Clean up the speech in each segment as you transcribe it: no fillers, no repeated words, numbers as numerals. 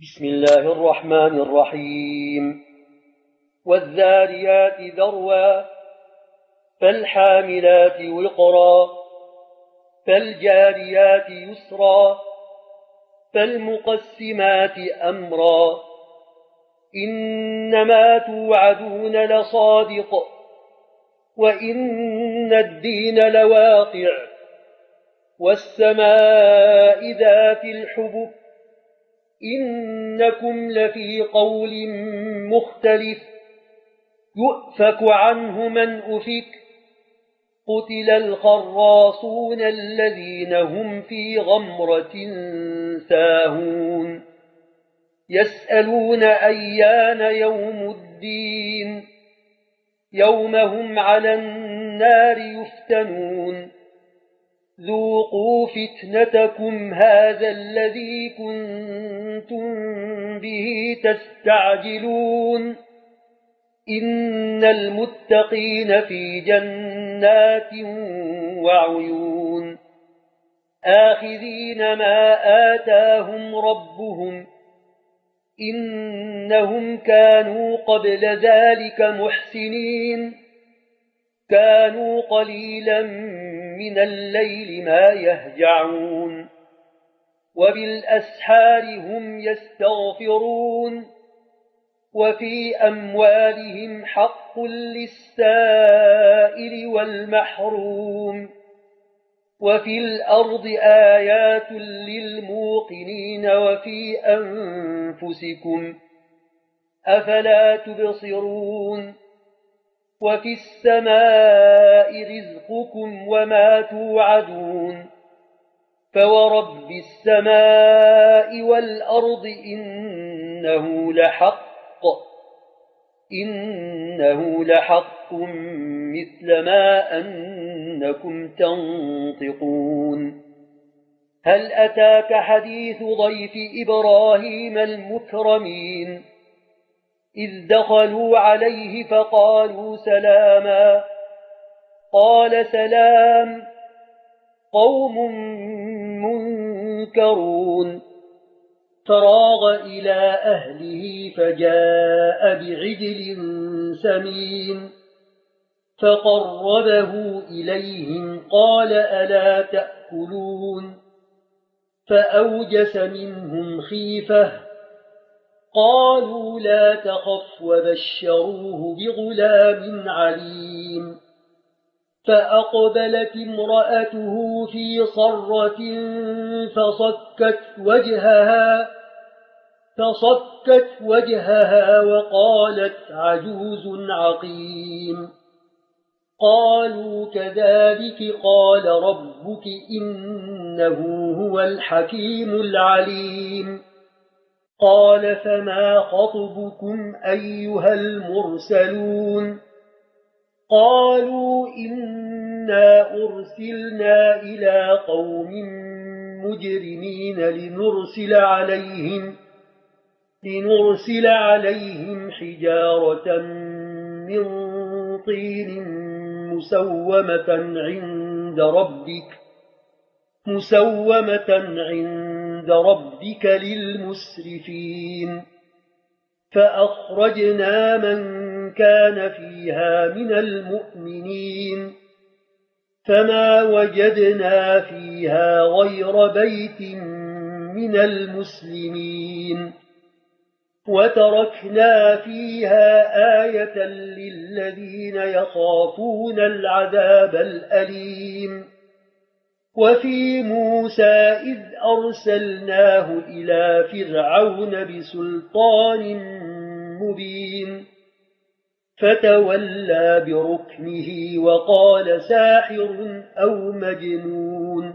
بسم الله الرحمن الرحيم والذاريات ذروا فالحاملات وقرا فالجاريات يسرا فالمقسمات أمرا إنما توعدون لصادق وإن الدين لواقع والسماء ذات الحبك إنكم لفي قول مختلف يؤفك عنه من أفك قتل الخراصون الذين هم في غمرة ساهون يسألون أيان يوم الدين يوم هم على النار يفتنون ذوقوا فتنتكم هذا الذي كنتم به تستعجلون إن المتقين في جنات وعيون آخذين ما آتاهم ربهم إنهم كانوا قبل ذلك محسنين كانوا قليلا من الليل ما يهجعون وبالأسحار هم يستغفرون وفي أموالهم حق للسائل والمحروم وفي الأرض آيات للموقنين وفي أنفسكم أفلا تبصرون وفي السماء رزقكم وما توعدون فورب السماء والأرض إنه لحق مثل ما أنكم تنطقون هل أتاك حديث ضيف إبراهيم المكرمين إذ دخلوا عليه فقالوا سلاما قال سلام قوم منكرون فراغ إلى أهله فجاء بعجل سمين فقربه إليهم قال ألا تأكلون فأوجس منهم خيفة قالوا لا تخف وبشروه بغلام عليم فأقبلت امرأته في صرة فصكت وجهها وقالت عجوز عقيم قالوا كذلك قال ربك إنه هو الحكيم العليم قال فما خطبكم أيها المرسلون قالوا إنا أرسلنا إلى قوم مجرمين لنرسل عليهم حجارة من طين مسومة عند ربك للمسرفين فأخرجنا من كان فيها من المؤمنين فما وجدنا فيها غير بيت من المسلمين وتركنا فيها آية للذين يخافون العذاب الأليم وفي موسى إذ أرسلناه إلى فرعون بسلطان مبين فتولى بركنه وقال ساحر أو مجنون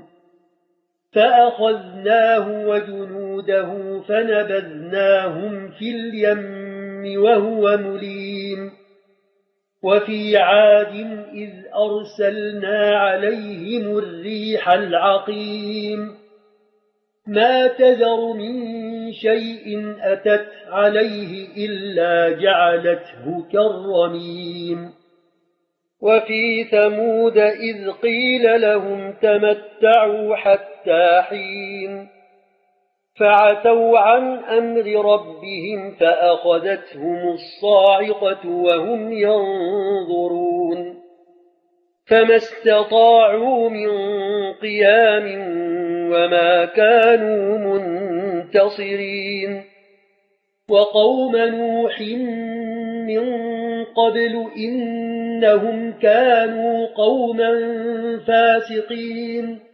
فأخذناه وجنوده فنبذناهم في اليم وهو مليم وفي عاد إذ أرسلنا عليهم الريح العقيم ما تذر من شيء أتت عليه إلا جعلته كالرميم وفي ثمود إذ قيل لهم تمتعوا حتى حين فعتوا عن أمر ربهم فأخذتهم الصاعقة وهم ينظرون فما استطاعوا من قيام وما كانوا منتصرين وقوم نوح من قبل إنهم كانوا قوما فاسقين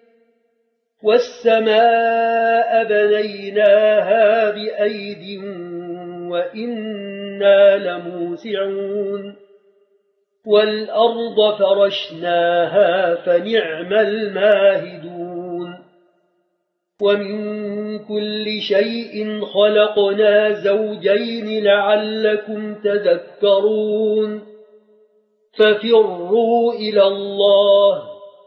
والسماء بنيناها بأيد وإنا لموسعون والأرض فرشناها فنعم الماهدون ومن كل شيء خلقنا زوجين لعلكم تذكرون ففروا إلى الله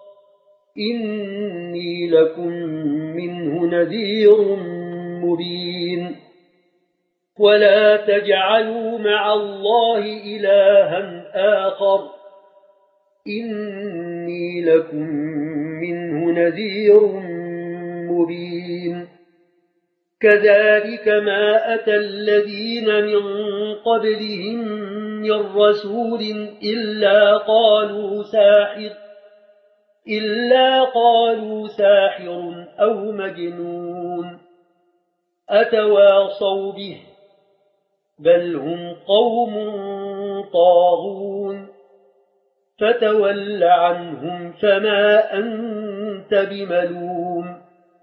إني لكم منه نذير مبين ولا تجعلوا مع الله إلها آخر إني لكم منه نذير مبين كذلك ما أتى الذين من قبلهم من رسول إلا قالوا ساحر أو مجنون أتواصوا به بل هم قوم طاغون فتول عنهم فما أنت بملوم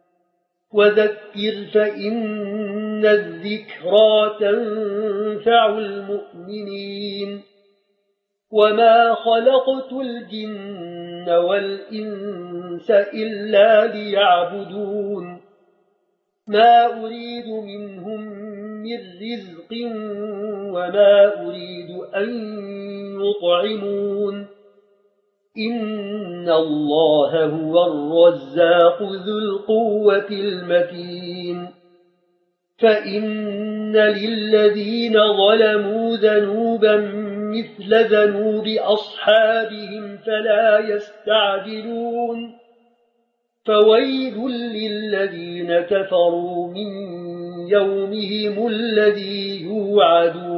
وذكر فإن الذكرى تنفع المؤمنين وما خلقت الجن والإنس إلا ليعبدون ما أريد منهم من رزق وما أريد أن يطعمون إن الله هو الرزاق ذو القوة المتين فإن للذين ظلموا ذنوبا مثل ذنوب أصحابهم فلا يستعجلون فويل للذين كفروا من يومهم الذي يوعدون